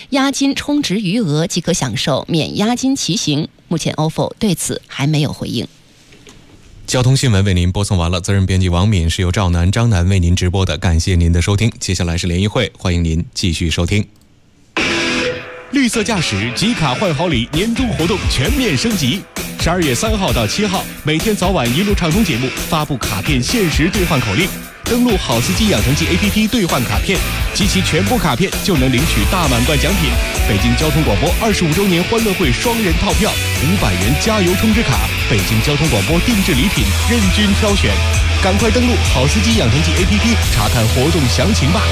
押金充值余额即可享受免押金骑行。目前 ofo 对此还没有回应。 交通新闻为您播送完了，责任编辑王敏，是由赵楠、张楠为您直播的，感谢您的收听。接下来是联谊会，欢迎您继续收听。 绿色驾驶集卡换好礼年终活动全面升级，12月3号到7号，每天早晚一路畅通节目发布卡片限时兑换口令，登录好司机养成记 APP 兑换卡片，集齐全部卡片就能领取大满贯奖品。北京交通广播25周年欢乐会双人套票，500元加油充值卡，北京交通广播定制礼品任君挑选，赶快登录好司机养成记 APP 查看活动详情吧。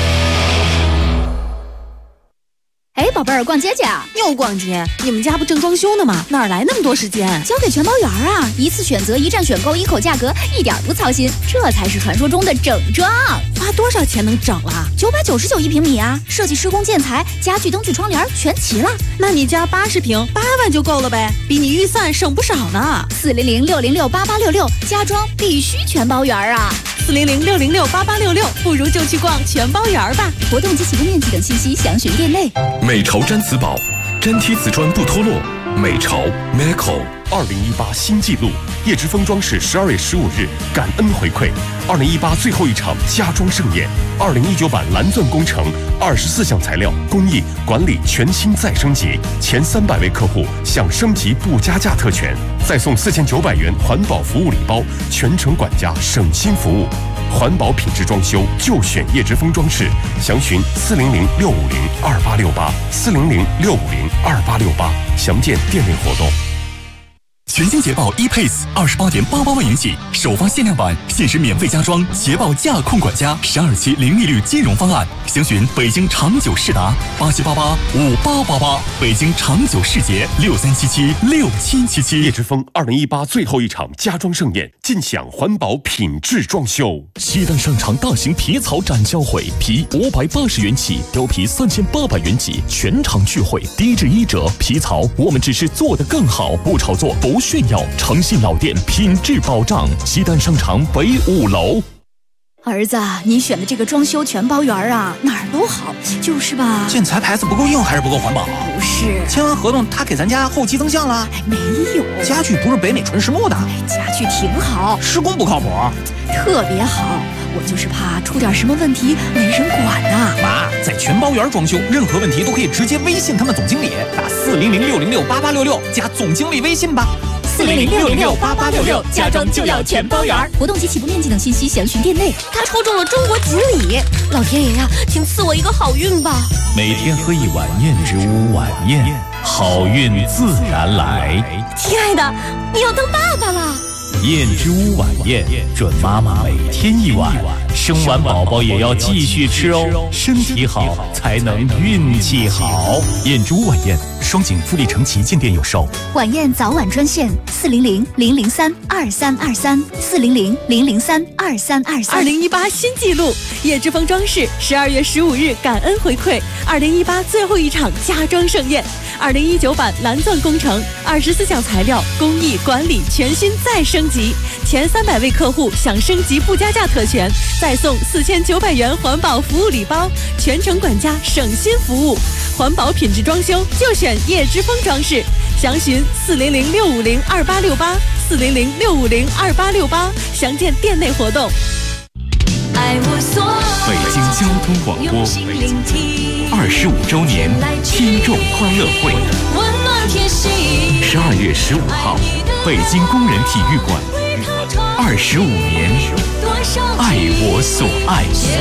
哎，宝贝儿，逛街去啊？ 又逛街？你们家不正装修呢吗？哪来那么多时间？ 交给全包园啊！一次选择，一站选购，一口价格，一点不操心，这才是传说中的整装。 花多少钱能整了 ？999一平米啊！设计、施工、建材、家具、灯具、窗帘全齐了。 那你家80平，8万就够了呗，比你预算省不少呢。 400-606-8866，家装必须全包园啊 ！400-606-8866，不如就去逛全包园吧。 活动及起步面积等信息详询店内。 美潮毡瓷宝，粘贴瓷砖不脱落。美潮 Meco 2018新纪录，叶之峰装饰12月15日感恩回馈2018最后一场家装盛宴，2019版蓝钻工程24项材料工艺管理全新再升级，前300位客户享升级不加价特权，再送4900元环保服务礼包，全程管家省心服务。环保品质装修就选叶之峰装饰，详询400-650-2868，400-650-2868，详见店内活动。 全新捷豹 ePace28.88万元起，首发限量版，限时免费加装捷豹驾控管家，12期零利率金融方案，详询北京长久世达87885888，北京长久世捷63776777。 叶之峰2018最后一场家装盛宴，尽享环保品质装修。 西单商场大型皮草展销会，皮580元起，貂皮3800元起，全场聚会，低至1折。皮草我们只是做得更好，不炒作，不炫耀，诚信老店，品质保障。西单商场北5楼。 儿子，你选的这个装修全包园啊，哪儿都好，就是吧， 建材牌子不够硬还是不够环保？ 不是， 签完合同他给咱家后期增项了？ 没有， 家具不是北美纯实木的， 家具挺好， 施工不靠谱， 特别好，我就是怕出点什么问题没人管呐。 妈，在全包园装修，任何问题都可以直接微信他们总经理，打400-606-8866加总经理微信吧。 400-606-8866，家装就要全包园。活动及起步面积等信息详询店内。他抽中了中国锦鲤，老天爷呀，请赐我一个好运吧！ 每天喝一碗燕之屋晚宴，好运自然来。 亲爱的，你要当爸爸了。 燕之屋晚宴，准妈妈每天一碗，生完宝宝也要继续吃哦，身体好才能运气好。燕之屋晚宴，双井富力城旗舰店有售。 晚宴早晚专线400-003-2323，400-003-2323。 2018新纪录，叶之峰装饰12月15日感恩回馈2018最后一场家装盛宴，2019版蓝钻工程24项材料工艺管理全新再升级，前300位客户享升级不加价特权，再送4900元环保服务礼包，全程管家省心服务，环保品质装修就选叶之峰装饰，详询400-650-2868，400-650-2868，详见店内活动。 北京交通广播25周年听众欢乐会，12月15号，北京工人体育馆，25年，爱我所爱。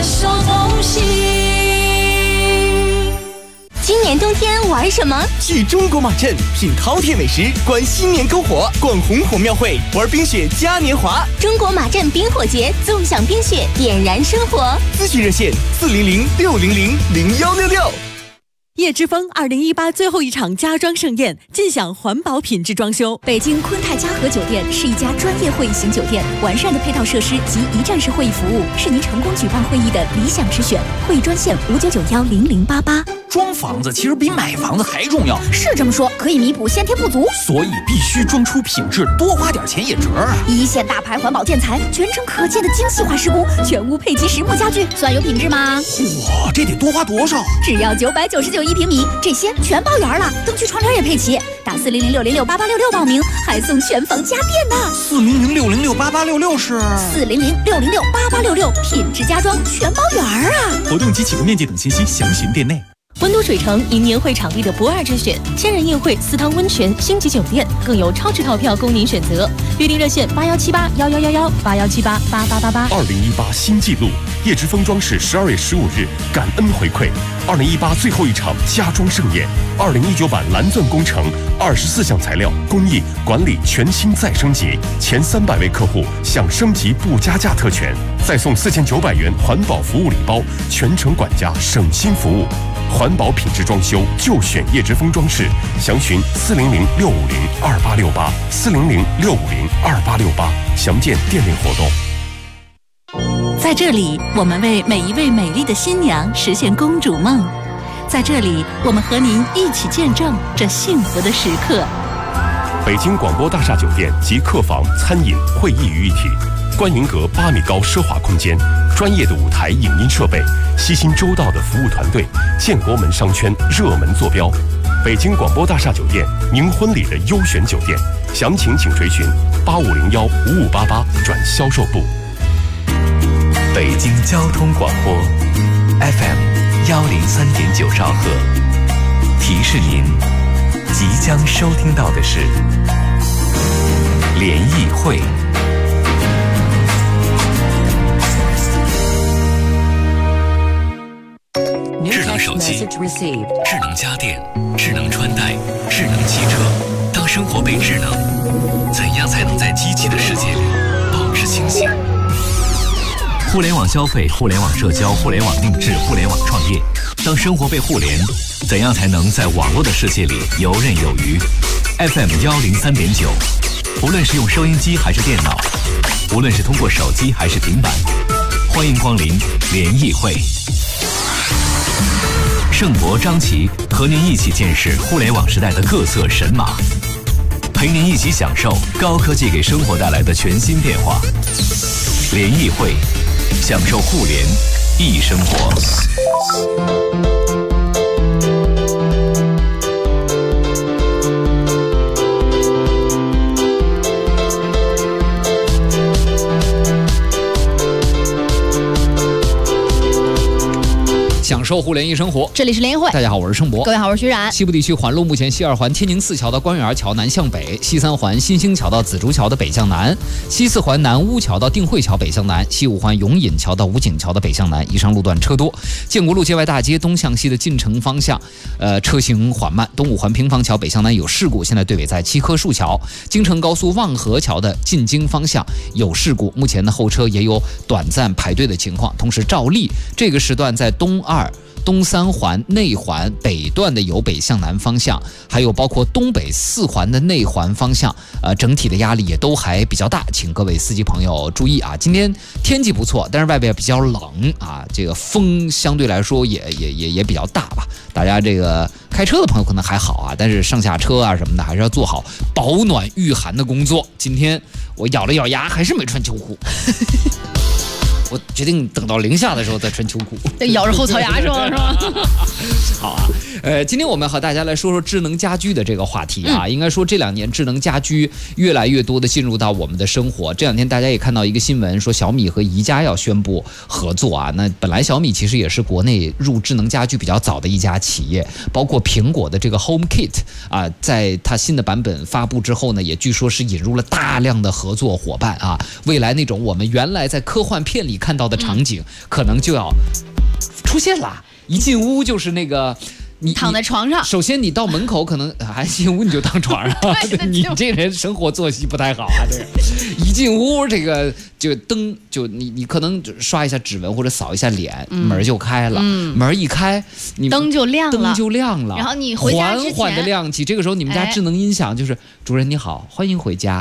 今年冬天玩什么？ 去中国马镇品饕餮美食，观新年篝火，逛红火庙会，玩冰雪嘉年华。 中国马镇冰火节，纵享冰雪，点燃生活。 咨询热线400-600-0166。 叶之峰2018最后一场家装盛宴，尽享环保品质装修。 北京昆泰嘉禾酒店是一家专业会议型酒店，完善的配套设施及一站式会议服务是您成功举办会议的理想之选。会议专线599-0088。 装房子其实比买房子还重要， 是这么说，可以弥补先天不足， 所以必须装出品质，多花点钱也值啊！ 一线大牌环保建材，全程可见的精细化施工，全屋配齐实木家具，算有品质吗？ 哇，这得多花多少？ 只要999 1平米，这些全包圆了，灯具窗帘也配齐。打400-606-8866报名，还送全房家电呢。 400-606-8866是 400-606-8866，品质家装全包圆啊！ 活动及启动面积等信息详询店内。 温都水城迎年会场地的不二之选，千人宴会、4汤温泉、星级酒店，更有超值套票供您选择。预订热线8178-1111，8178-8888。 2018新纪录，叶之峰装饰12月15日感恩回馈，2018最后一场家装盛宴，2019版蓝钻工程24项材料工艺管理全新再升级，前300位客户享升级不加价特权，再送4900元环保服务礼包，全程管家省心服务。环保品质装修就选叶之峰装饰，详询400-650-2868 400-650-2868，详见店内活动。 在这里，我们为每一位美丽的新娘实现公主梦。在这里，我们和您一起见证这幸福的时刻。 北京广播大厦酒店及客房、餐饮、会议于一体，观云阁8米高奢华空间，专业的舞台影音设备，悉心周到的服务团队，建国门商圈热门坐标。北京广播大厦酒店，您婚礼的优选酒店，详情请垂询8501-5588转销售部。 北京交通广播 FM103.9兆赫，提示您即将收听到的是联谊会。智能手机、智能家电、智能穿戴、智能汽车，当生活被智能，怎样才能在机器的世界里保持清醒？互联网消费、互联网社交、互联网定制、互联网创业，当生活被互联，怎样才能在网络的世界里游刃有余？ FM103.9，无论是用收音机还是电脑，无论是通过手机还是平板，欢迎光临联谊会。盛博、张琪和您一起见识互联网时代的各色神马，陪您一起享受高科技给生活带来的全新变化。联谊会，享受互联易生活。 享受互联易生活， 这里是联谊会。 大家好，我是盛博。 各位好，我是徐冉。 西部地区环路目前西2环天宁4桥到官园桥南向北，西3环新兴桥到紫竹桥的北向南，西4环南乌桥到定慧桥北向南，西5环永隐桥到武警桥的北向南。以上路段车多。建国路界外大街东向西的进城方向，车行缓慢。东5环平房桥北向南有事故，现在队尾在7棵树桥。京承高速望河桥的进京方向有事故，目前的后车也有短暂排队的情况。同时，照例这个时段在东3环内环北段的由北向南方向，还有包括东北4环的内环方向，整体的压力也都还比较大，请各位司机朋友注意啊！今天天气不错，但是外边比较冷啊，这个风相对来说也比较大吧。大家这个开车的朋友可能还好啊，但是上下车啊什么的还是要做好保暖御寒的工作。今天我咬了咬牙，还是没穿秋裤。我决定等到零下的时候再穿秋裤， 咬着后槽牙是吧？ 好啊，今天我们和大家来说说智能家居的这个话题啊。应该说这2年智能家居越来越多的进入到我们的生活。这2天大家也看到一个新闻，说小米和宜家要宣布合作啊。那本来小米其实也是国内入智能家居比较早的一家企业，包括苹果的这个 HomeKit 啊，在它新的版本发布之后呢，也据说是引入了大量的合作伙伴啊。未来那种我们原来在科幻片里看到的场景，可能就要出现了。一进屋就是那个你躺在床上， 首先你到门口可能还进屋你就当床上，你这人生活作息不太好啊！这个一进屋这个就灯就你可能刷一下指纹或者扫一下脸，门就开了，门一开你灯就亮了， 然后你回家之前缓缓的亮起。这个时候你们家智能音响就是主人你好，欢迎回家。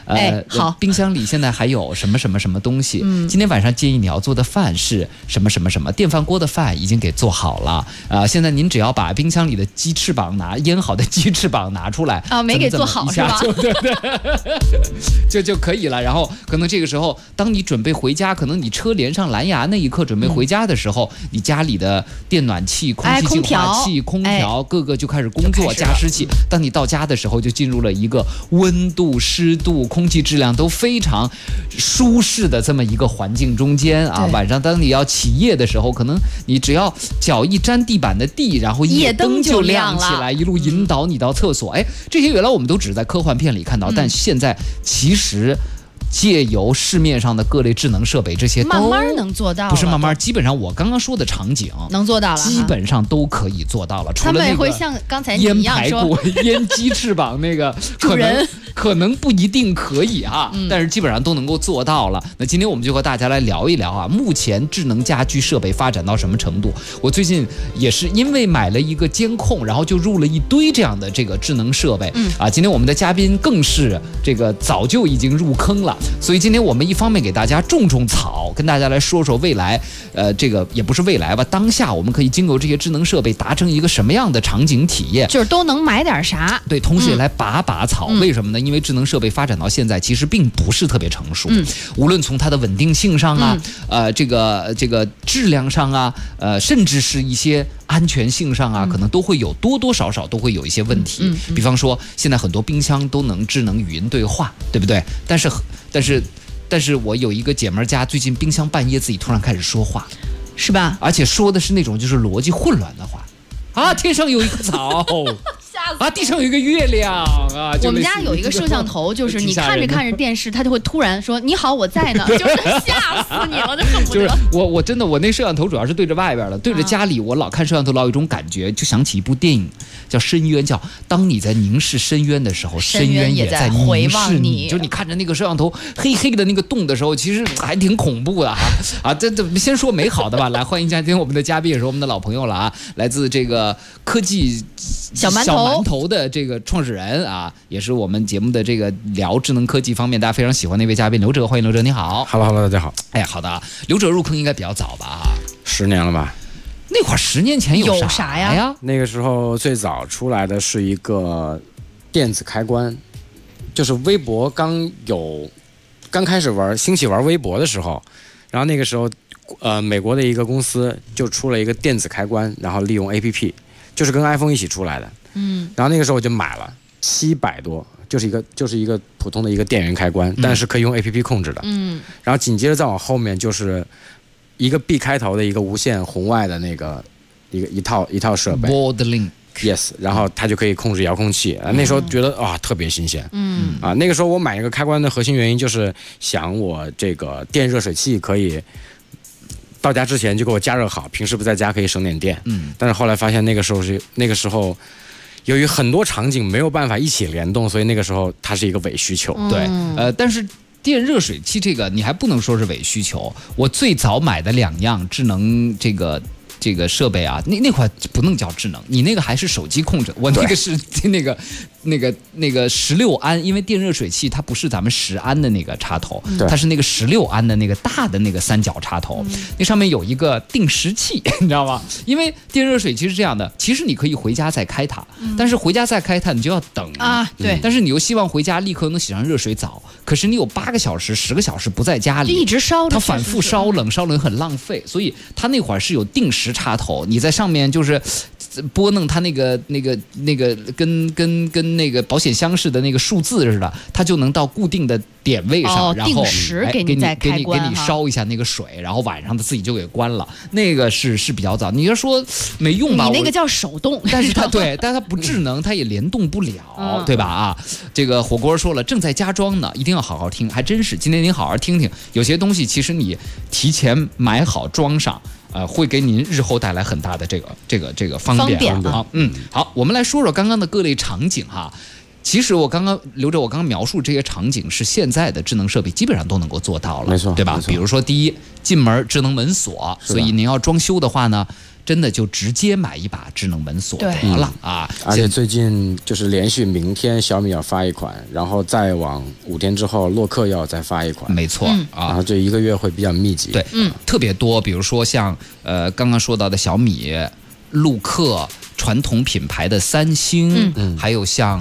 好， 冰箱里现在还有什么什么什么东西？今天晚上建议你要做的饭是什么什么什么？电饭锅的饭已经给做好了现在您只要把冰箱里的鸡翅膀腌好的鸡翅膀拿出来没给做好是吧？ 对，就可以了。然后可能这个时候，当你准备回家，可能你车连上蓝牙那一刻准备回家的时候，你家里的电暖器、空气净化器、空调各个就开始工作，加湿器。当你到家的时候，就进入了一个温度、湿度、空气质量都非常舒适的这么一个环境中间啊。晚上当你要起夜的时候，可能你只要脚一沾地板的地，然后夜灯就亮起来，一路引导你到厕所。这些原来我们都只是在科幻片里看到，但现在其实借由市面上的各类智能设备，这些都慢慢能做到了， 不是慢慢，基本上我刚刚说的场景能做到了， 基本上都可以做到了。除了他们也会像刚才你一样说腌排骨、腌鸡翅膀那个，可能不一定可以啊，但是基本上都能够做到了。那今天我们就和大家来聊一聊啊，目前智能家居设备发展到什么程度？我最近也是因为买了一个监控，然后就入了一堆这样的这个智能设备今天我们的嘉宾更是这个早就已经入坑了。所以今天我们一方面给大家种草，跟大家来说说未来，这个也不是未来吧，当下我们可以经由这些智能设备达成一个什么样的场景体验， 就是都能买点啥。 对，同时也来拔草。为什么呢？因为智能设备发展到现在，其实并不是特别成熟。无论从它的稳定性上啊，这个质量上啊，甚至是一些安全性上啊，可能都会有多多少少都会有一些问题。比方说，现在很多冰箱都能智能语音对话，对不对？但是我有一个姐们家，最近冰箱半夜自己突然开始说话， 是吧？ 而且说的是那种就是逻辑混乱的话啊，天上有一棵草啊，地上有一个月亮啊。 我们家有一个摄像头，就是你看着电视，它就会突然说：“你好，我在呢。”就是吓死你了，就恨不得。 就是我真的我那摄像头主要是对着外边的，对着家里，我老看摄像头，老有一种感觉，就想起一部电影叫《深渊》，叫当你在凝视深渊的时候，深渊也在凝视你。就你看着那个摄像头黑黑的那个洞的时候，其实还挺恐怖的啊！这先说美好的吧。来，欢迎今天我们的嘉宾，也是我们的老朋友了啊，来自这个科技小馒头的这个创始人啊，也是我们节目的这个聊智能科技方面大家非常喜欢的一位嘉宾刘哲，欢迎刘哲，你好。 Hello， 大家好。 哎，好的啊，刘哲入坑应该比较早吧 ？10年了吧？ 那会儿10年前有啥呀？ 那个时候最早出来的是一个电子开关，就是微博刚开始兴起玩微博的时候，然后那个时候，美国的一个公司就出了一个电子开关，然后利用 APP， 就是跟 iPhone 一起出来的。然后那个时候我就买了700多，就是一个普通的一个电源开关，但是可以用 APP 控制的。然后紧接着再往后面就是一个 B 开头的一个无线红外的那个一套设备 ，Boardlink。Yes， 然后它就可以控制遥控器。那时候觉得特别新鲜。那个时候我买一个开关的核心原因就是想我这个电热水器可以到家之前就给我加热好，平时不在家可以省点电。但是后来发现那个时候由于很多场景没有办法一起联动，所以那个时候它是一个伪需求。 对，但是电热水器这个你还不能说是伪需求。我最早买的2样智能这个设备啊，那块不能叫智能，你那个还是手机控制，我那个是那个16安，因为电热水器它不是咱们10安的那个插头，它是那个16安的那个大的那个3角插头，那上面有一个定时器，你知道吗？因为电热水器是这样的，其实你可以回家再开它，但是回家再开它你就要等啊，对。 但是你又希望回家立刻能洗上热水澡，可是你有8个小时、10个小时不在家里， 一直烧着， 它反复烧冷很浪费，所以它那会儿是有定时插头，你在上面就是拨弄它那个跟那个保险箱似的那个数字似的，它就能到固定的点位上，然后定时给你再开关， 给你烧一下那个水，然后晚上它自己就给关了。那个是比较早，你要说没用吧？ 你那个叫手动， 但是它不智能，它也联动不了，对吧？啊，这个火锅说了正在加装呢，一定要好好听，还真是。今天您好好听听，有些东西其实你提前买好装上。会给您日后带来很大的这个方便啊。好，我们来说说刚刚的各类场景哈。其实我刚刚描述这些场景是现在的智能设备基本上都能够做到了， 没错， 对吧？比如说第一，进门智能门锁，所以您要装修的话呢， 真的就直接买一把智能门锁得了啊！ 而且最近就是连续明天小米要发一款，然后再往5天之后洛克要再发一款， 没错啊， 然后这1个月会比较密集， 对，特别多，比如说像刚刚说到的小米、陆克。传统品牌的三星，还有像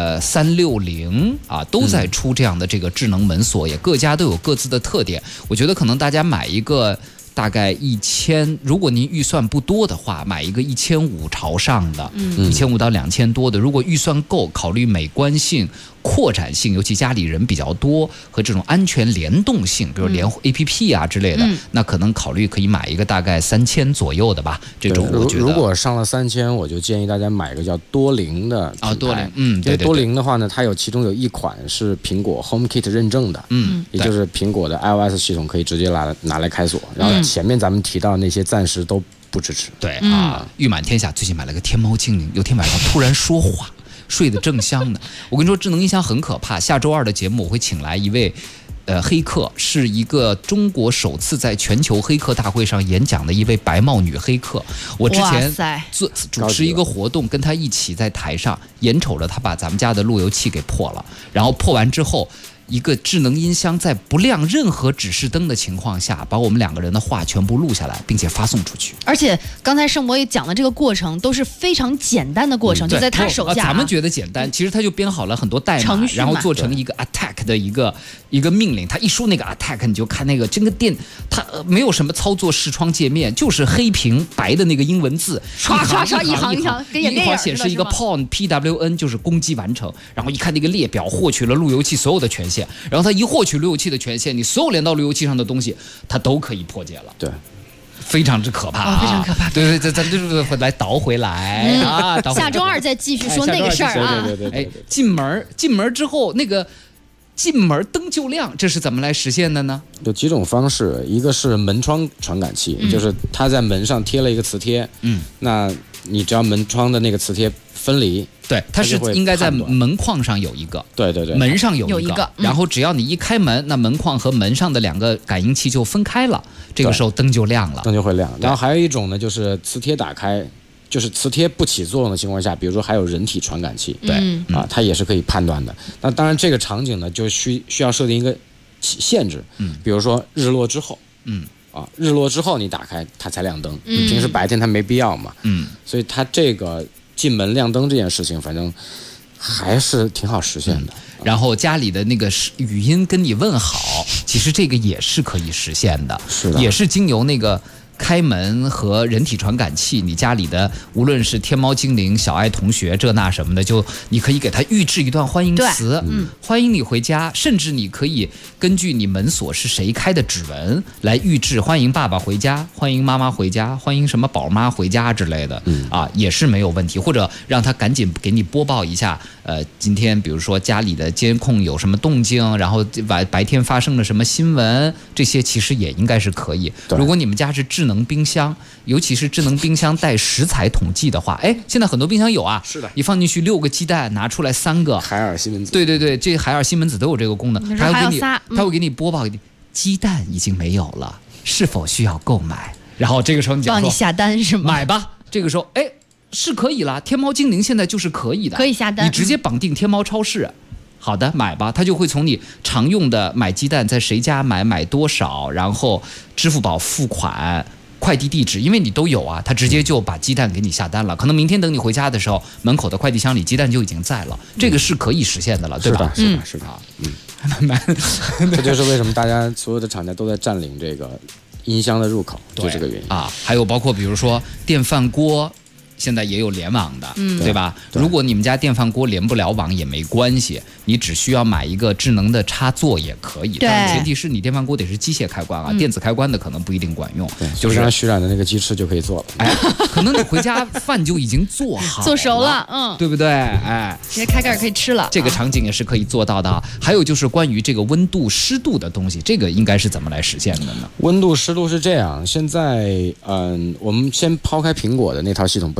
360啊，都在出这样的这个智能门锁，也各家都有各自的特点。我觉得可能大家买一个大概1000，如果您预算不多的话，买一个1500朝上的，1500到2000多的。如果预算够，考虑美观性、扩展性，尤其家里人比较多和这种安全联动性，比如连 APP 啊之类的，那可能考虑可以买一个大概3000左右的吧。这种我觉得， 如果上了3000，我就建议大家买一个叫多灵的品牌。 多灵，对， 多灵的话呢，它其中有一款是苹果 HomeKit 认证的，也就是苹果的 iOS 系统可以直接拿来开锁，然后前面咱们提到那些暂时都不支持。 对啊，誉满天下最近买了个天猫精灵，有天晚上突然说话。睡得正香呢。我跟你说，智能音箱很可怕。下周2的节目我会请来一位黑客，是一个中国首次在全球黑客大会上演讲的一位白帽女黑客。我之前主持一个活动，跟她一起在台上，眼瞅着她把咱们家的路由器给破了，然后破完之后。一个智能音箱在不亮任何指示灯的情况下，把我们2个人的话全部录下来，并且发送出去。 而且刚才盛博也讲的这个过程都是非常简单的过程，就在他手下。 咱们觉得简单，其实他就编好了很多代码，然后做成一个 attack 的一个命令。他一说那个 attack， 你就看那个这个电，它没有什么操作视窗界面，就是黑屏白的那个英文字， 刷一行， 一会儿显示一个 PWN 就是攻击完成，然后一看那个列表，获取了路由器所有的权限。然后他一获取路由器的权限，你所有连到路由器上的东西，他都可以破解了。 对， 非常之可怕， 非常可怕。 对，咱就是来倒回来啊。 下周2再继续说那个事儿啊。 对。 进门之后那个进门灯就亮，这是怎么来实现的呢？ 有几种方式，一个是门窗传感器，就是它在门上贴了一个磁贴，那你只要门窗的那个磁贴分离。 对，它是应该在门框上有一个， 对， 门上有一个，然后只要你一开门，那门框和门上的2个感应器就分开了，这个时候灯就亮了， 灯就会亮。然后还有一种呢，就是磁贴打开，就是磁贴不起作用的情况下，比如说还有人体传感器， 对， 它也是可以判断的。那当然这个场景呢，就需要设定一个限制，比如说日落之后，日落之后你打开它才亮灯，平时白天它没必要嘛，所以它这个。进门亮灯这件事情，反正还是挺好实现的。 然后家里的那个语音跟你问好，其实这个也是可以实现的， 是的， 也是经由那个开门和人体传感器，你家里的无论是天猫精灵、小爱同学这那什么的，就你可以给他预制一段欢迎词，欢迎你回家，甚至你可以根据你门锁是谁开的指纹来预制欢迎爸爸回家、欢迎妈妈回家、欢迎什么宝妈回家之类的，也是没有问题。或者让他赶紧给你播报一下，今天比如说家里的监控有什么动静，然后白天发生了什么新闻，这些其实也应该是可以。如果你们家是智能冰箱，尤其是智能冰箱带食材统计的话，现在很多冰箱有啊， 是的， 你放进去6个鸡蛋，拿出来3个海尔西门子， 对，这海尔西门子都有这个功能，他会给你播报鸡蛋已经没有了，是否需要购买？然后这个时候你讲说帮你下单是吗？ 买吧，这个时候是可以了，天猫精灵现在就是可以的， 可以下单， 你直接绑定天猫超市。好的，买吧，他就会从你常用的买鸡蛋在谁家买多少，然后支付宝付款、快递地址，因为你都有啊，他直接就把鸡蛋给你下单了。可能明天等你回家的时候，门口的快递箱里鸡蛋就已经在了，这个是可以实现的了，对吧？ 是的，这就是为什么大家所有的厂家都在占领这个音箱的入口，就这个原因啊。还有包括比如说电饭锅。现在也有联网的，对吧？如果你们家电饭锅连不了网也没关系，你只需要买一个智能的插座也可以。但前提是你电饭锅得是机械开关啊，电子开关的可能不一定管用。 就是让徐冉的那个鸡翅就可以做了。 可能你回家饭就已经做好了， 做熟了， 对不对？ 直接开盖可以吃了。 这个场景也是可以做到的。还有就是关于这个温度、湿度的东西，这个应该是怎么来实现的呢？ 温度、湿度是这样，现在我们先抛开苹果的那套系统不谈。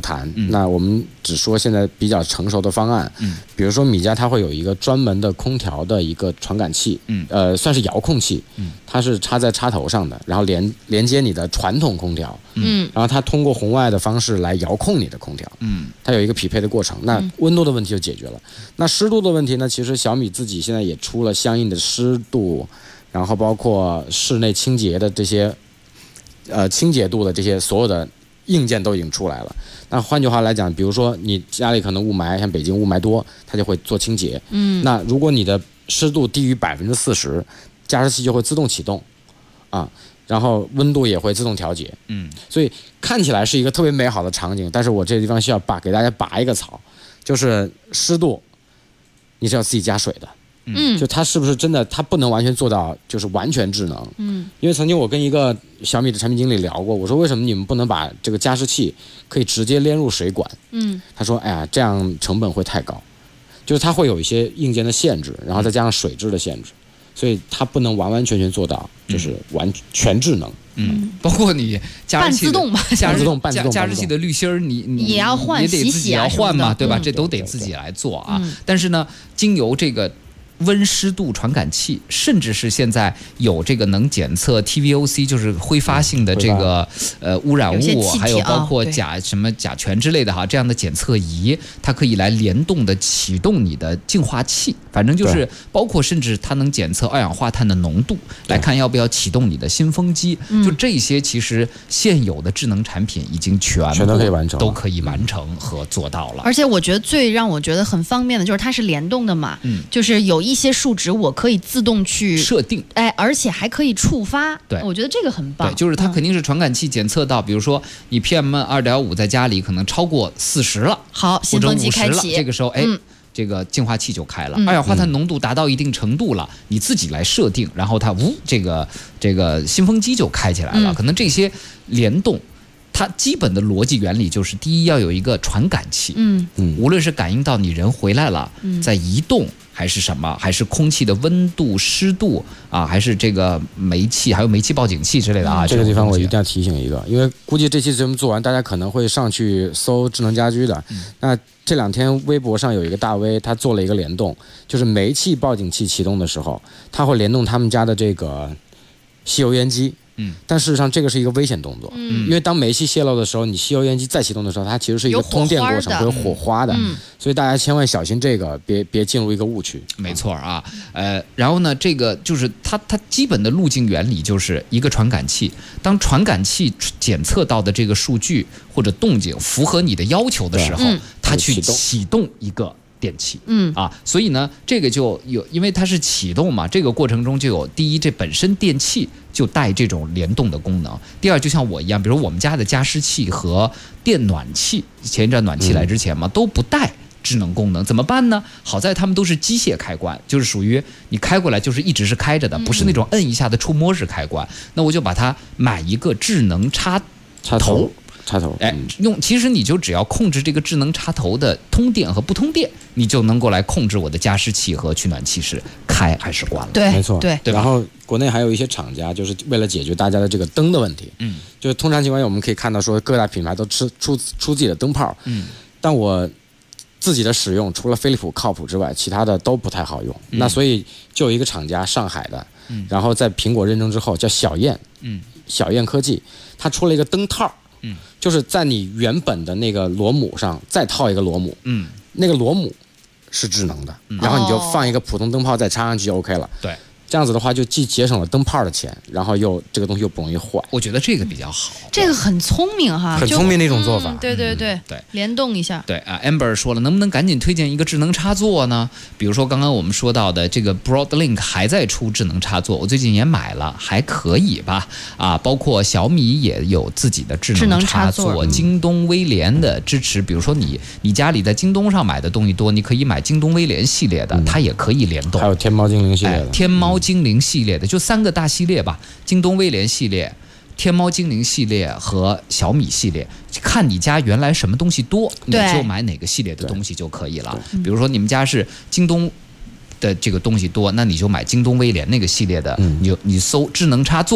谈。那我们只说现在比较成熟的方案。比如说米家它会有一个专门的空调的一个传感器，算是遥控器，它是插在插头上的，然后连接你的传统空调，然后它通过红外的方式来遥控你的空调，它有一个匹配的过程。那温度的问题就解决了。那湿度的问题呢？其实小米自己现在也出了相应的湿度，然后包括室内清洁的这些，清洁度的这些所有的硬件都已经出来了。那换句话来讲，比如说你家里可能雾霾，像北京雾霾多，它就会做清洁。那如果你的湿度低于40%，加湿器就会自动启动，然后温度也会自动调节。所以看起来是一个特别美好的场景，但是我这个地方需要给大家拔一个草，就是湿度，你是要自己加水的。就它是不是真的，它不能完全做到就是完全智能。因为曾经我跟一个小米的产品经理聊过，我说为什么你们不能把这个加湿器可以直接连入水管？他说哎呀，这样成本会太高，就是它会有一些硬件的限制，然后再加上水质的限制，所以它不能完完全全做到就是完全智能。 包括你加湿器半自动吧， 加湿器的滤芯儿，你也要换， 也得自己要换嘛，对吧？这都得自己来做啊。但是呢，经由这个温湿度传感器，甚至是现在有这个能检测 TVOC， 就是挥发性的这个污染物，还有包括甲醛之类的哈，这样的检测仪，它可以来联动的启动你的净化器，反正就是包括甚至它能检测二氧化碳的浓度，来看要不要启动你的新风机。就这些，其实现有的智能产品已经全都可以完成和做到了。 而且我觉得最让我觉得很方便的就是它是联动的嘛，就是有一些数值我可以自动去设定， 而且还可以触发。 对， 我觉得这个很棒。 对，就是它肯定是传感器检测到，比如说你 PM2.5 在家里可能超过40了， 好，新风机开启， 这个时候这个净化器就开了，二氧化碳浓度达到一定程度了，你自己来设定，然后它这个新风机就开起来了。可能这些联动，它基本的逻辑原理就是：第一，要有一个传感器，无论是感应到你人回来了，在移动，还是什么，还是空气的温度、湿度啊，还是这个煤气，还有煤气报警器之类的啊。 这个地方我一定要提醒一个，因为估计这期节目做完，大家可能会上去搜智能家居的。那这2天微博上有一个大 V， 他做了一个联动，就是煤气报警器启动的时候，他会联动他们家的这个吸油烟机。但事实上这个是一个危险动作，因为当煤气泄漏的时候，你吸油烟机再启动的时候，它其实是一个通电过程，会有火花的，所以大家千万小心这个，别进入一个误区。 没错啊，然后呢，这个就是它基本的路径原理就是一个传感器，当传感器检测到的这个数据或者动静符合你的要求的时候，它去启动一个电器，所以呢，这个就有，因为它是启动嘛，这个过程中就有第一，这本身电器就带这种联动的功能；第二，就像我一样，比如我们家的加湿器和电暖气，前一阵暖气来之前嘛，都不带智能功能，怎么办呢？好在它们都是机械开关，就是属于你开过来就是一直是开着的，不是那种摁一下的触摸式开关。那我就把它买一个智能插头。其实你就只要控制这个智能插头的通电和不通电，你就能够来控制我的加湿器和取暖器是开还是关了。 对， 没错， 对。 然后国内还有一些厂家，就是为了解决大家的这个灯的问题，就是通常情况下我们可以看到说各大品牌都出自己的灯泡，但我自己的使用除了飞利浦靠谱之外，其他的都不太好用。那所以就有一个厂家，上海的，然后在苹果认证之后叫小燕，小燕科技，它出了一个灯套。就是在你原本的那个螺母上再套一个螺母，那个螺母是智能的，然后你就放一个普通灯泡再插上去就 OK 了。 对， 这样子的话就既节省了灯泡的钱，然后这个东西又不容易坏。 我觉得这个比较好， 这个很聪明哈， 很聪明的一种做法。 对，联动一下。 对啊 ，Amber 说了，能不能赶紧推荐一个智能插座呢？比如说刚刚我们说到的这个 Broadlink 还在出智能插座，我最近也买了，还可以吧？啊，包括小米也有自己的智能插座，京东威廉的支持。比如说你家里在京东上买的东西多，你可以买京东威廉系列的，它也可以联动。 还有天猫精灵系列的， 天猫精灵系列的就3个大系列吧，京东威廉系列、天猫精灵系列和小米系列，看你家原来什么东西多，你就买哪个系列的东西就可以了。比如说你们家是京东的这个东西多，那你就买京东威廉那个系列的，你搜智能插座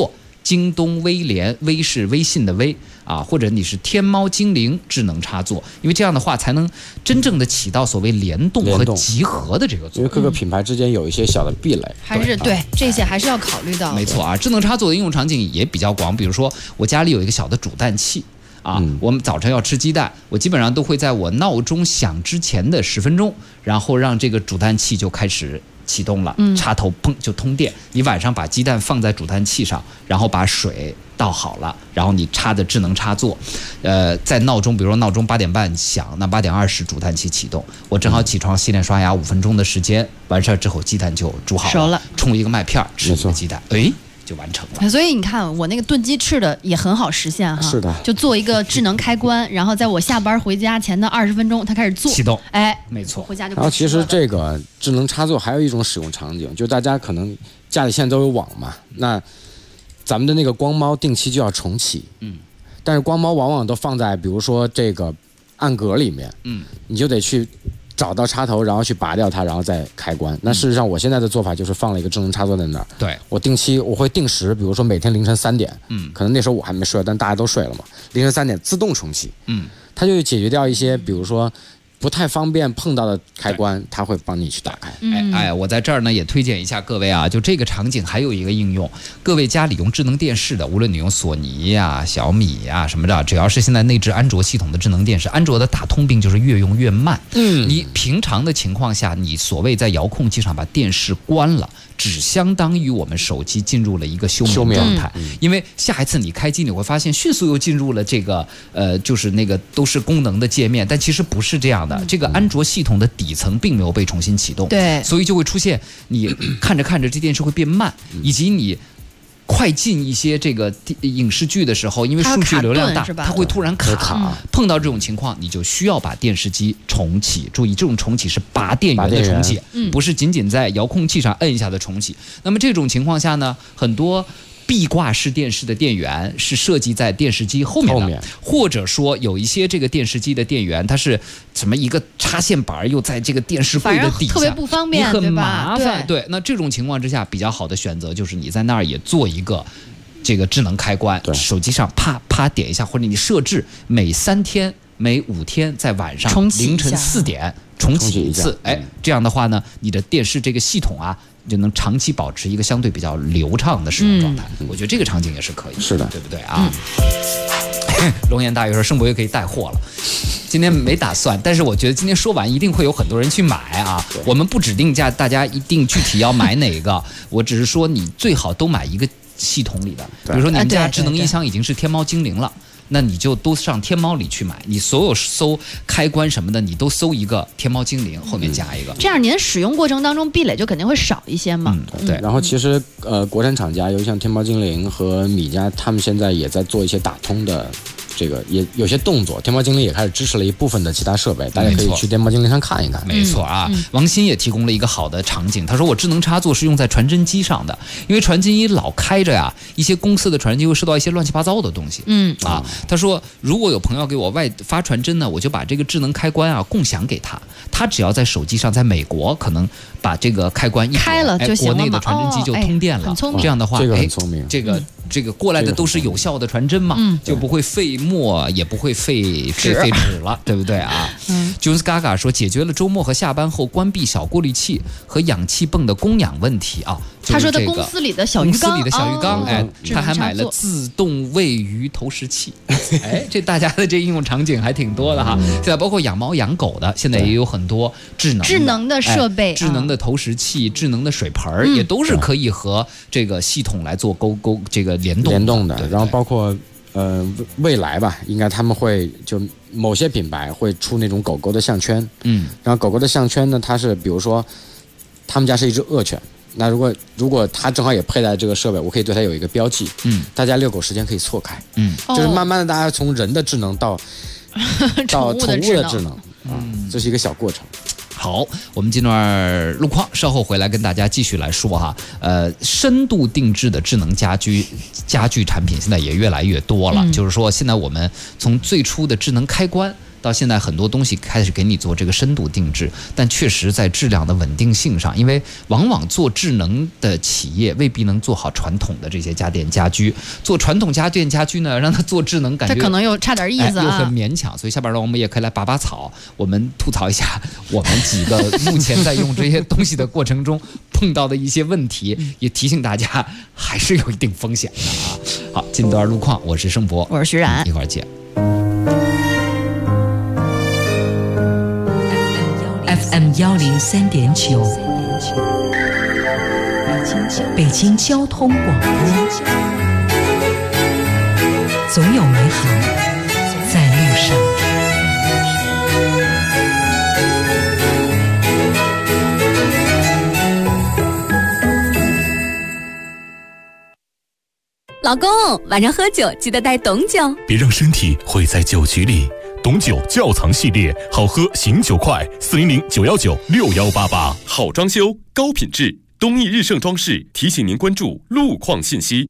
京东微联，微是微信的微啊，或者你是天猫精灵智能插座，因为这样的话才能真正的起到所谓联动和集合的这个作用。 因为各个品牌之间有一些小的壁垒， 还是对这些还是要考虑到。 没错啊，智能插座的应用场景也比较广，比如说我家里有一个小的煮蛋器。我们早晨要吃鸡蛋，我基本上都会在我闹钟响之前的10分钟，然后让这个煮蛋器就开始启动了，插头砰就通电。你晚上把鸡蛋放在煮蛋器上，然后把水倒好了，然后你插的智能插座，在闹钟，比如说闹钟8点半响，那8点20煮蛋器启动，我正好起床洗脸刷牙5分钟的时间，完事儿之后鸡蛋就煮好了， 熟了， 冲一个麦片吃一个鸡蛋，就完成了。 所以你看，我那个炖鸡翅的也很好实现哈。 是的， 就做一个智能开关，然后在我下班回家前的20分钟，它开始做启动。 没错，回家就。 然后其实这个智能插座还有一种使用场景，就大家可能家里现在都有网嘛，那咱们的那个光猫定期就要重启，但是光猫往往都放在比如说这个暗格里面，你就得去找到插头，然后去拔掉它，然后再开关。那事实上，我现在的做法就是放了一个智能插座在那儿。 对， 我会定时，比如说每天凌晨3点，可能那时候我还没睡，但大家都睡了嘛，凌晨3点自动重启，它就解决掉一些，比如说不太方便碰到的开关，它会帮你去打开。 我在这儿呢也推荐一下各位啊，就这个场景还有一个应用，各位家里用智能电视的，无论你用索尼呀、小米呀什么的，只要是现在内置安卓系统的智能电视，安卓的大通病就是越用越慢。你平常的情况下，你所谓在遥控器上把电视关了，只相当于我们手机进入了一个休眠状态，因为下一次你开机你会发现迅速又进入了这个就是那个都是功能的界面，但其实不是这样的。这个安卓系统的底层并没有被重新启动， 对， 所以就会出现你看着看着这电视会变慢，以及你快进一些这个影视剧的时候，因为数据流量大，它会突然卡。碰到这种情况，你就需要把电视机重启。注意，这种重启是拔电源的重启，不是仅仅在遥控器上摁一下的重启。那么这种情况下呢，很多壁挂式电视的电源是设计在电视机后面的，或者说有一些这个电视机的电源，它是什么一个插线板又在这个电视柜的底下， 特别不方便， 很麻烦。对，那这种情况之下，比较好的选择就是你在那儿也做一个这个智能开关，手机上啪啪点一下，或者你设置每3天、每5天在晚上凌晨4点重启一次。这样的话呢，你的电视这个系统啊，就能长期保持一个相对比较流畅的使用状态。我觉得这个场景也是可以， 是的， 对不对啊？龙颜大悦说声博又可以带货了，今天没打算，但是我觉得今天说完一定会有很多人去买啊。我们不指定价，大家一定具体要买哪个，我只是说你最好都买一个系统里的，比如说你们家智能音箱已经是天猫精灵了。那你就都上天猫里去买，你所有搜开关什么的，你都搜一个天猫精灵，后面加一个， 这样您使用过程当中壁垒就肯定会少一些嘛。 对。然后其实国产厂家，尤其像天猫精灵和米家，他们现在也在做一些打通的。这个也有些动作，天猫精灵也开始支持了一部分的其他设备，大家可以去天猫精灵上看一看。 没错啊，王鑫也提供了一个好的场景，他说我智能插座是用在传真机上的，因为传真机老开着呀，一些公司的传真机会收到一些乱七八糟的东西。他说如果有朋友给我外发传真呢，我就把这个智能开关啊共享给他，他只要在手机上，在美国可能把这个开关一开了就行了， 国内的传真机就通电了。这样的话， 这个很聪明， 这个过来的都是有效的传真嘛，就不会费墨，也不会费纸了，对不对啊？Jones Gaga 说解决了周末和下班后关闭小过滤器和氧气泵的供氧问题啊。 他说的公司里的小鱼缸， 他还买了自动喂鱼投食器。这大家的这应用场景还挺多的哈。现在包括养猫养狗的，现在也有很多智能的设备， 智能的投食器、智能的水盆，也都是可以和这个系统来做这个联动的。 然后包括未来吧，应该他们会就某些品牌会出那种狗狗的项圈。然后狗狗的项圈呢，它是比如说他们家是一只恶犬。那如果它正好也佩戴这个设备，我可以对它有一个标记，大家遛狗时间可以错开，就是慢慢的大家从人的智能到宠物的智能，这是一个小过程。 好，我们进段路况，稍后回来跟大家继续来说哈。深度定制的智能家居产品现在也越来越多了，就是说现在我们从最初的智能开关到现在很多东西开始给你做这个深度定制，但确实在质量的稳定性上，因为往往做智能的企业未必能做好传统的这些家电家居，做传统家电家居呢，让它做智能，感觉它可能又差点意思又很勉强。所以下边呢，我们也可以来拔拔草，我们吐槽一下我们几个目前在用这些东西的过程中碰到的一些问题，也提醒大家还是有一定风险的啊。好，进段路况，我是盛博， 我是徐冉， 一会儿见。 FM 103.9，北京交通广播，总有美好在路上。 老公，晚上喝酒记得带董酒， 别让身体毁在酒局里。董酒窖藏系列，好喝醒酒快，400-919-6188。好装修，高品质，东义日盛装饰提醒您关注路况信息。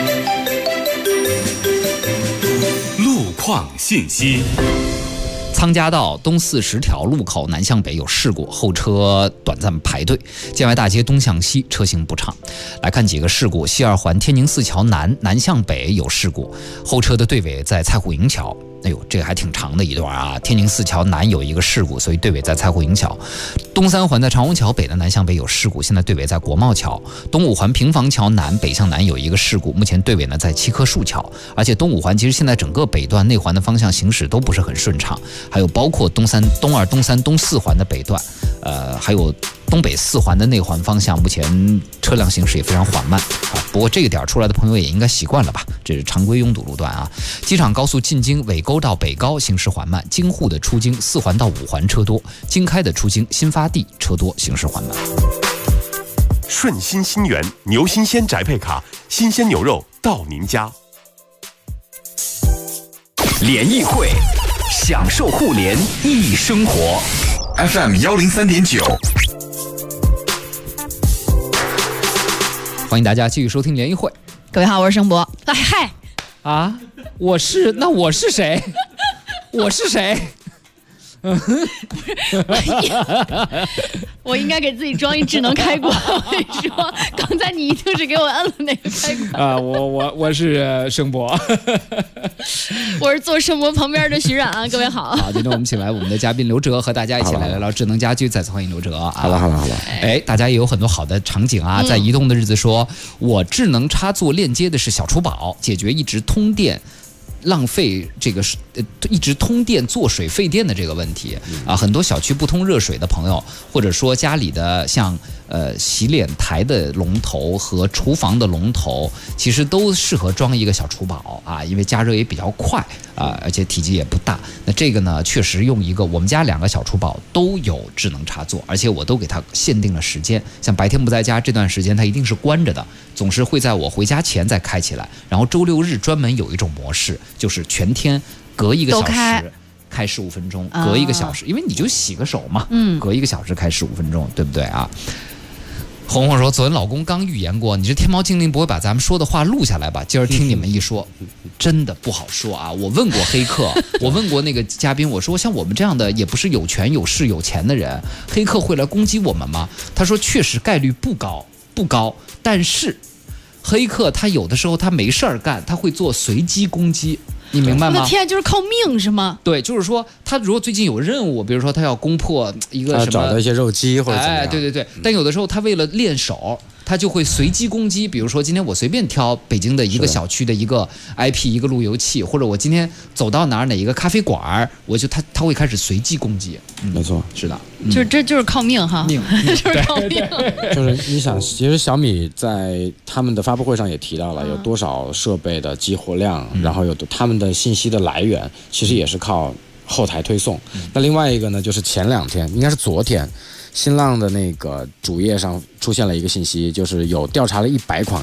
路况信息。 仓家道东40条路口南向北有事故，后车短暂排队。建外大街东向西车行不畅。来看几个事故：西二环天宁寺桥南向北有事故，后车的队尾在蔡户营桥。哎呦，这个还挺长的一段啊！天宁寺桥南有一个事故，所以队尾在蔡户营桥。东三环在长虹桥北的南向北有事故，现在队尾在国贸桥。东五环平房桥南北向南有一个事故，目前队尾呢在七棵树桥。而且东五环其实现在整个北段内环的方向行驶都不是很顺畅，还有包括东二、东三、东四环的北段，还有东北四环的内环方向，目前车辆行驶也非常缓慢啊。不过这个点出来的朋友也应该习惯了吧？这是常规拥堵路段啊。机场高速进京尾沟到北高行驶缓慢，京沪的出京4环到5环车多，京开的出京新发地车多，行驶缓慢。 顺心新源牛新鲜宅配卡，新鲜牛肉到您家。 联谊会，享受互联易生活。FM 103.9。 欢迎大家继续收听联谊会。 各位好，我是盛博。哎嗨， 啊，我是谁？我是谁？ 我应该给自己装一智能开关。我跟你说，刚才你一定是给我摁了那个开关啊！我是盛博， 我是坐盛博旁边的徐冉啊。各位好， 好，今天我们请来我们的嘉宾刘哲和大家一起来聊聊智能家居，再次欢迎刘哲啊！ 好了， 哎，大家也有很多好的场景啊，在移动的日子说，我智能插座链接的是小厨宝，解决一直通电浪费这个一直通电做水费电的这个问题啊，很多小区不通热水的朋友，或者说家里的像洗脸台的龙头和厨房的龙头，其实都适合装一个小厨宝啊，因为加热也比较快啊，而且体积也不大。那这个呢，确实用一个，我们家2个小厨宝都有智能插座，而且我都给它限定了时间，像白天不在家这段时间，它一定是关着的，总是会在我回家前再开起来。然后周六日专门有一种模式，就是全天隔1个小时开15分钟，隔1个小时，因为你就洗个手嘛，隔1个小时开15分钟，对不对啊？红红说，昨天老公刚预言过，你这天猫精灵不会把咱们说的话录下来吧？今儿听你们一说，真的不好说啊。我问过黑客，我问过那个嘉宾，我说像我们这样的也不是有权有势有钱的人，黑客会来攻击我们吗？他说确实概率不高，但是黑客他有的时候他没事儿干，他会做随机攻击。你明白吗？ 我的天，就是靠命是吗？ 对，就是说他如果最近有任务，比如说他要攻破一个什么， 找到一些肉鸡或者怎么样， 对，但有的时候他为了练手，他就会随机攻击。比如说今天我随便挑北京的一个小区的一个 IP 一个路由器，或者我今天走到哪一个咖啡馆，我就他会开始随机攻击。 没错， 是的， 这就是靠命哈，命就是靠命。 就是你想，其实小米在他们的发布会上也提到了有多少设备的激活量，然后有他们的信息的来源，其实也是靠后台推送。那另外一个呢，就是前2天，应该是昨天，新浪的那个主页上出现了一个信息，就是有调查了100款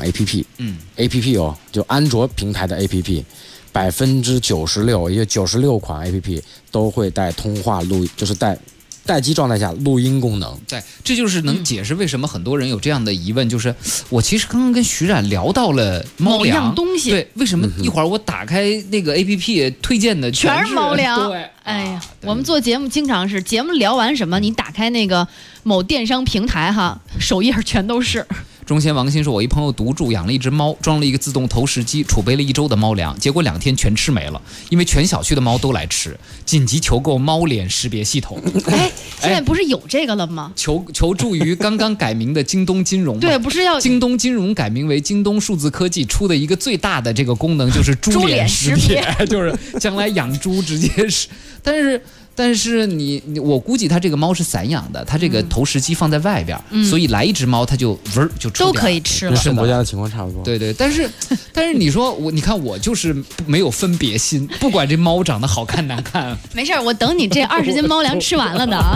APP，APP 哦，就安卓平台的 APP，96%，也就96款 APP 都会带通话录，就是带待机状态下录音功能。 对，这就是能解释为什么很多人有这样的疑问，就是我其实刚刚跟徐冉聊到了猫粮某样东西， 对，为什么一会儿我打开那个 APP 推荐的全是猫粮？ 对， 哎呀，我们做节目经常是节目聊完什么，你打开那个某电商平台哈，首页全都是。 中仙王鑫说，我一朋友独住，养了一只猫，装了一个自动投食机，储备了1周的猫粮，结果2天全吃没了，因为全小区的猫都来吃，紧急求购猫脸识别系统。 哎，现在不是有这个了吗？ 求助于刚刚改名的京东金融。 对，不是要京东金融改名为京东数字科技，出的一个最大的这个功能就是猪脸识别，就是将来养猪直接是，但是我估计它这个猫是散养的，它这个投食机放在外边，所以来一只猫它就就都可以吃了， 跟生活家的情况差不多。 对对，但是你说你看我就是没有分别心，不管这猫长得好看难看。 没事，我等你这20斤猫粮吃完了的。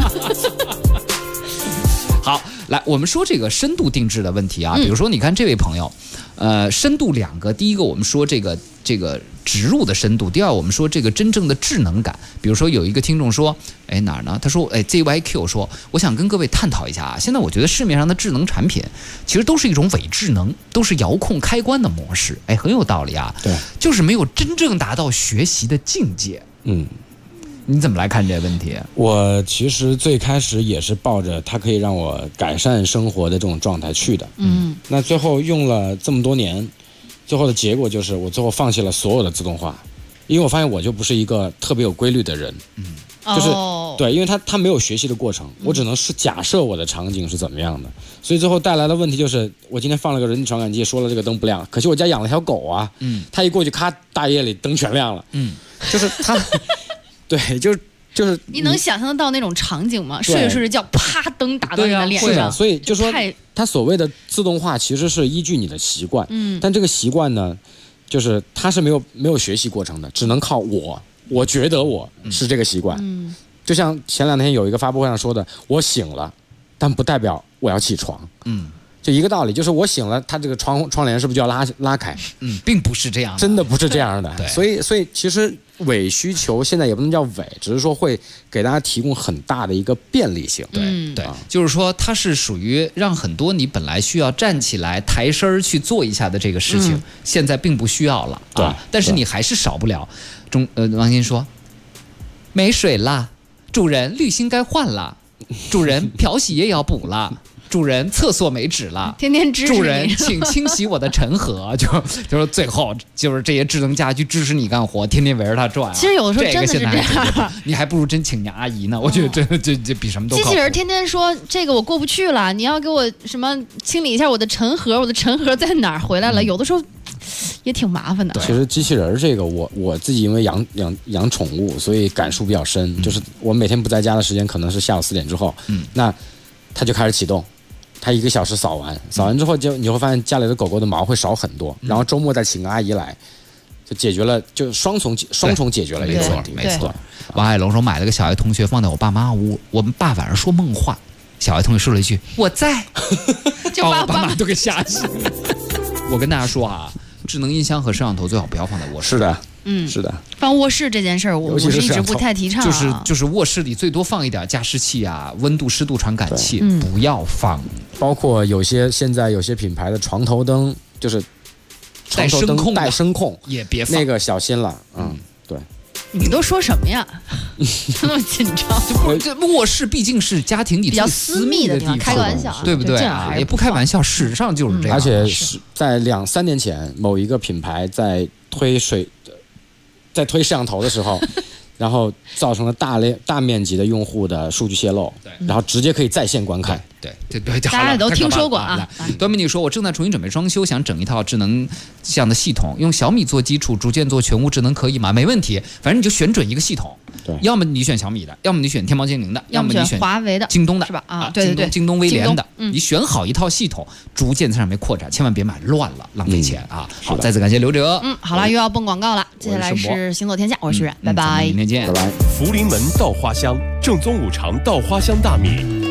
好，来我们说这个深度定制的问题啊，比如说你看这位朋友，深度2个，第一个我们说这个植入的深度，第二我们说这个真正的智能感。比如说有一个听众说，哎哪儿呢？他说，哎 ZYQ 说，我想跟各位探讨一下啊，现在我觉得市面上的智能产品其实都是一种伪智能，都是遥控开关的模式，哎，很有道理啊。 对， 就是没有真正达到学习的境界。你怎么来看这个问题？ 我其实最开始也是抱着它可以让我改善生活的这种状态去的。那最后用了这么多年，最后的结果就是我最后放弃了所有的自动化，因为我发现我就不是一个特别有规律的人。就是对，因为它没有学习的过程，我只能是假设我的场景是怎么样的，所以最后带来的问题就是我今天放了个人体传感器，说了这个灯不亮，可惜我家养了条狗啊，它一过去咔，大夜里灯全亮了。就是它对，就是你能想象得到那种场景吗？睡着睡着觉，啪，灯打到你的脸上。 是的，所以就说它所谓的自动化其实是依据你的习惯，但这个习惯呢，就是它是没有学习过程的，只能靠我觉得我是这个习惯。就像前2天有一个发布会上说的，我醒了，但不代表我要起床。就一个道理，就是我醒了，它这个窗帘是不是就要拉开？ 并不是这样的， 真的不是这样的。所以其实伪需求现在也不能叫伪，只是说会给大家提供很大的一个便利性。 对，就是说它是属于让很多你本来需要站起来抬身去做一下的这个事情，现在并不需要了啊。但是你还是少不了。王鑫说，没水了，主人滤芯该换了，主人漂洗液要补了。主人，厕所没纸了， 天天支持你。 主人，请清洗我的陈河。就是最后就是这些智能家居支持你干活，天天围着它转。 其实有的时候真的是这样， 你还不如真请你阿姨呢。我觉得真的这比什么都靠谱。 机器人天天说这个我过不去了，你要给我什么清理一下我的陈河，我的陈河在哪儿？回来了，有的时候也挺麻烦的。 其实机器人这个，我自己因为养宠物，所以感触比较深。就是我每天不在家的时间可能是下午4点之后，那它就开始启动。它1个小时扫完之后，你会发现家里的狗狗的毛会少很多，然后周末再请个阿姨来，就解决了，就双重解决了一个问题。 没错。王海龙说买了个小爱同学放在我爸妈屋，我们爸晚上说梦话，小爱同学说了一句我在， 就把我爸妈都给吓死。我跟大家说啊，智能音箱和摄像头最好不要放在卧室。 是的。是的， 放卧室这件事儿，我是一直不太提倡。 就是卧室里最多放一点加湿器啊、温度湿度传感器，不要放。 包括现在有些品牌的床头灯，就是床头灯带声控， 也别放， 那个小心了。对。 你都说什么呀？那么紧张？ 这卧室毕竟是家庭里比较私密的地方，开个玩笑， 对不对啊？也不开玩笑，事实上就是这样。 而且是在2-3年前，某一个品牌在推摄像头的时候，然后造成了大面积的用户的数据泄露，然后直接可以在线观看。 对， 大家都听说过啊。 端美女说，我正在重新准备装修，想整一套智能这样的系统，用小米做基础，逐渐做全屋智能，可以吗？没问题，反正你就选准一个系统。要么你选小米的，要么你选天猫精灵的，要么你选华为的、 京东的， 是吧？啊， 对，京东威廉的， 你选好一套系统，逐渐在上面扩展，千万别买乱了，浪费钱啊！好，再次感谢刘哲。 好了，又要蹦广告了，接下来是行走天下，我是徐冉，拜拜， 明天见， 拜拜。 福临门稻花香，正宗5常稻花香大米。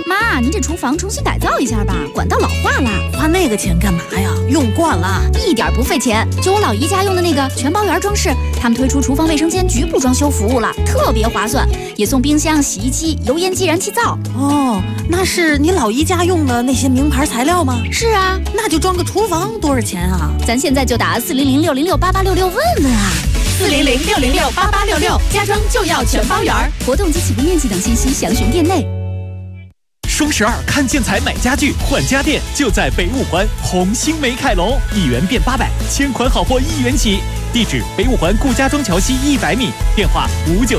妈，您这厨房重新改造一下吧，管道老化了。 花那个钱干嘛呀？用惯了， 一点不费钱。就我老姨家用的那个全包圆装饰，他们推出厨房卫生间局部装修服务了，特别划算，也送冰箱、洗衣机、油烟机、燃气灶。 哦，那是你老姨家用的那些名牌材料吗？ 是啊， 那就装个厨房多少钱啊？ 咱现在就打400-606-8866问问啊。 400-606-8866，家装就要全包圆。 活动及起步面积等信息详询店内。 双12看建材买家具换家电，就在北五环红星美凯龙，1元变800，千款好货1元起。地址：北五环顾家庄桥西100米，电话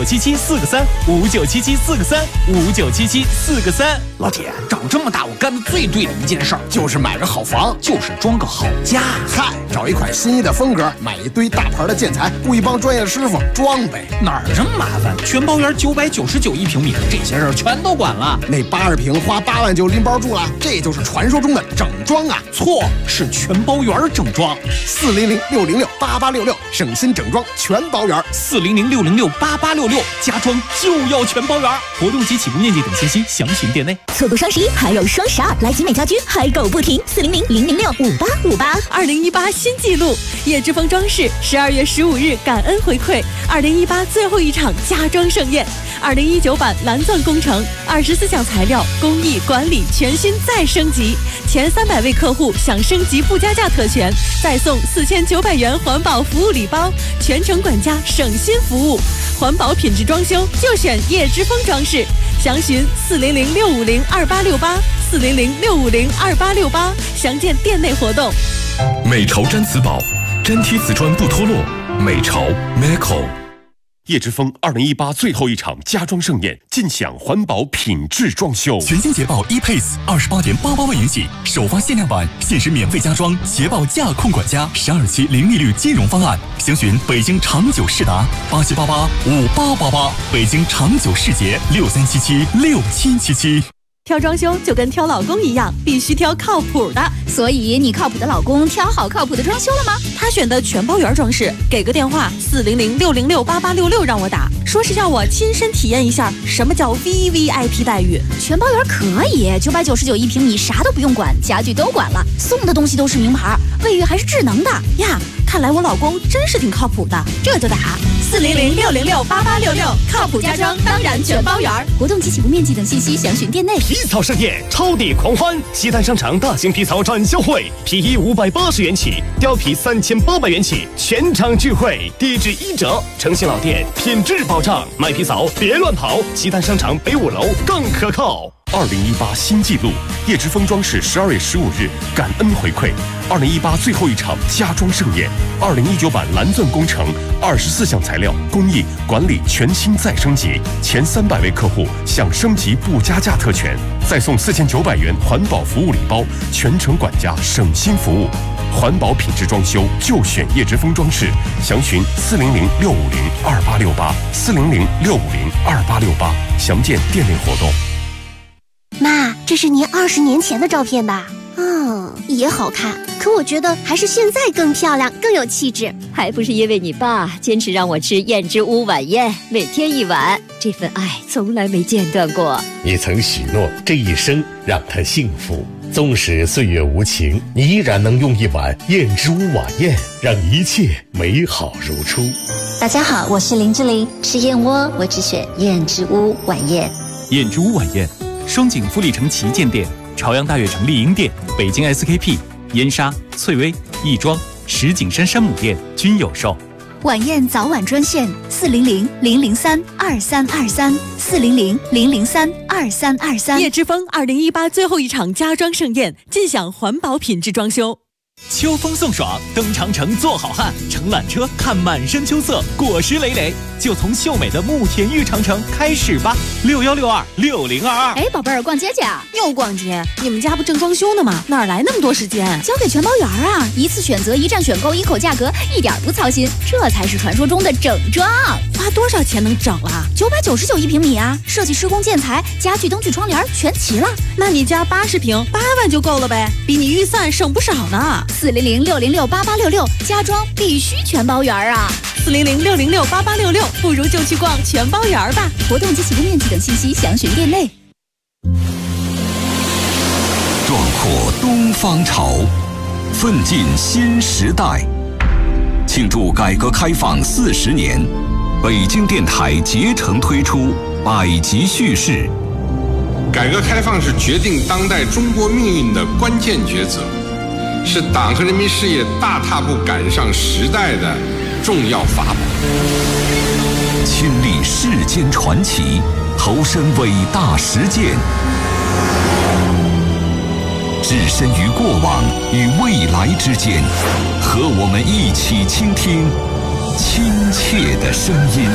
5977-4个3，5977-4个3，5977-4个3。 老铁，长这么大我干的最对的一件事儿，就是买个好房，就是装个好家。 嗨，找一款心仪的风格，买一堆大牌的建材，雇一帮专业的师傅装呗。 哪儿这么麻烦？全包圆999一平米，这些事儿全都管了。 那80平花8万就拎包住了，这就是传说中的整装啊！ 错，是全包圆整装。 400-606-8866，省心整装全包圆。 400-606-8866，家装就要全包圆。活动及起步面积等信息详询店内。 错过双11，还有双12，来集美家居嗨购不停，400-006-5858。 2018新纪录，叶之峰装饰12月15日感恩回馈2018最后一场家装盛宴，2019版蓝钻工程，24项材料工艺管理全新再升级，前300位客户享升级不加价特权，再送4900元环保服务礼包，全程管家省心服务，环保品质装修就选叶之峰装饰，详询400-650-2868，400-650-2868，详见店内活动。 美潮毡瓷宝，粘贴瓷砖不脱落，美潮 Meco。叶之峰2018最后一场家装盛宴，尽享环保品质装修。 全新捷豹 ePace28.88万元起，首发限量版，限时免费加装，捷豹驾控管家，12期零利率金融方案，详询北京长久世达87885888，北京长久世捷63776777。 挑装修就跟挑老公一样，必须挑靠谱的。 所以你靠谱的老公挑好靠谱的装修了吗？ 他选的全包圆装饰，给个电话400-606-8866让我打，说是要我亲身体验一下什么叫 VVIP 待遇。 全包圆可以，999一平米，啥都不用管，家具都管了，送的东西都是名牌，卫浴还是智能的呀。看来我老公真是挺靠谱的，这就打400-606-8866，靠谱家装当然全包圆。 活动及起步面积等信息详询店内。 皮草盛宴，超抵狂欢！西单商场大型皮草展销会，皮衣580元起，貂皮3800元起，全场聚会，低至1折。诚信老店，品质保障，买皮草别乱跑。西单商场北5楼更可靠。 2018新纪录，叶之峰装饰12月15日感恩回馈2018最后一场家装盛宴，2019版蓝钻工程，24项材料工艺管理全新再升级，前300位客户享升级不加价特权，再送4900元环保服务礼包，全程管家省心服务。环保品质装修就选叶之峰装饰，详询400-650-2868，400-650-2868，详见店内活动。 妈，这是您20年前的照片吧？也好看，可我觉得还是现在更漂亮，更有气质。 还不是因为你爸坚持让我吃燕之屋晚宴，每天1碗，这份爱从来没间断过。 你曾许诺这一生让他幸福，纵使岁月无情，你依然能用1碗燕之屋晚宴，让一切美好如初。 大家好，我是林志玲，吃燕窝我只选燕之屋晚宴。 燕之屋晚宴，双井富力城旗舰店、朝阳大悦城丽婴店、北京 SKP、燕莎、翠微、亦庄、石景山山姆店均有售。 晚宴早晚专线400-003-2323，400-003-2323。 叶之峰2018最后一场家装盛宴，尽享环保品质装修。 秋风送爽，登长城做好汉，乘缆车看满山秋色，果实累累，就从秀美的慕田峪长城开始吧。6162-6022。 哎，宝贝儿，逛街去啊？ 又逛街？你们家不正装修呢吗？哪来那么多时间？ 交给全包圆啊！一次选择，一站选购，一口价格，一点不操心，这才是传说中的整装。 花多少钱能整啊 ？999一平米啊！设计、施工、建材、家具、灯具、窗帘全齐了。 那你家80平8万就够了呗，比你预算省不少呢。 400-606-8866，家装必须全包圆啊 ！400-606-8866，不如就去逛全包圆吧。 活动及起步面积等信息详询店内。 东方潮，奋进新时代。庆祝改革开放40年，北京电台竭诚推出百集叙事。 改革开放是决定当代中国命运的关键抉择，是党和人民事业大踏步赶上时代的重要法宝。 亲历世间传奇，投身伟大实践，置身于过往与未来之间，和我们一起倾听亲切的声音。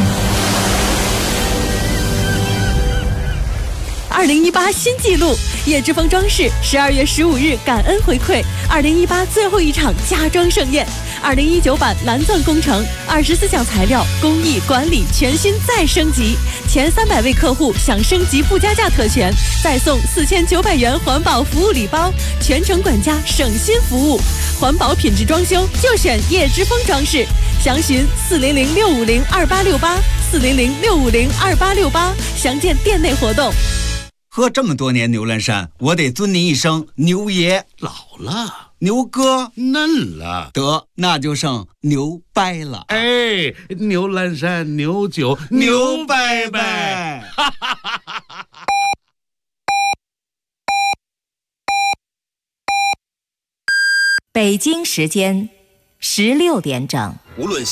2018新纪录，叶之峰装饰12月15日感恩回馈2018最后一场家装盛宴。2019版蓝钻工程24项材料工艺管理全新再升级，前300位客户享升级附加价特权，再送4900元环保服务礼包，全程管家省心服务，环保品质装修就选叶之峰装饰。详询400-650-2868，400-650-2868，详见店内活动。 喝这么多年牛栏山，我得尊您一声牛爷。 老了， 牛哥嫩了， 得那就剩牛掰了。 哎，牛栏山牛酒牛掰掰。 北京时间16点整。 无论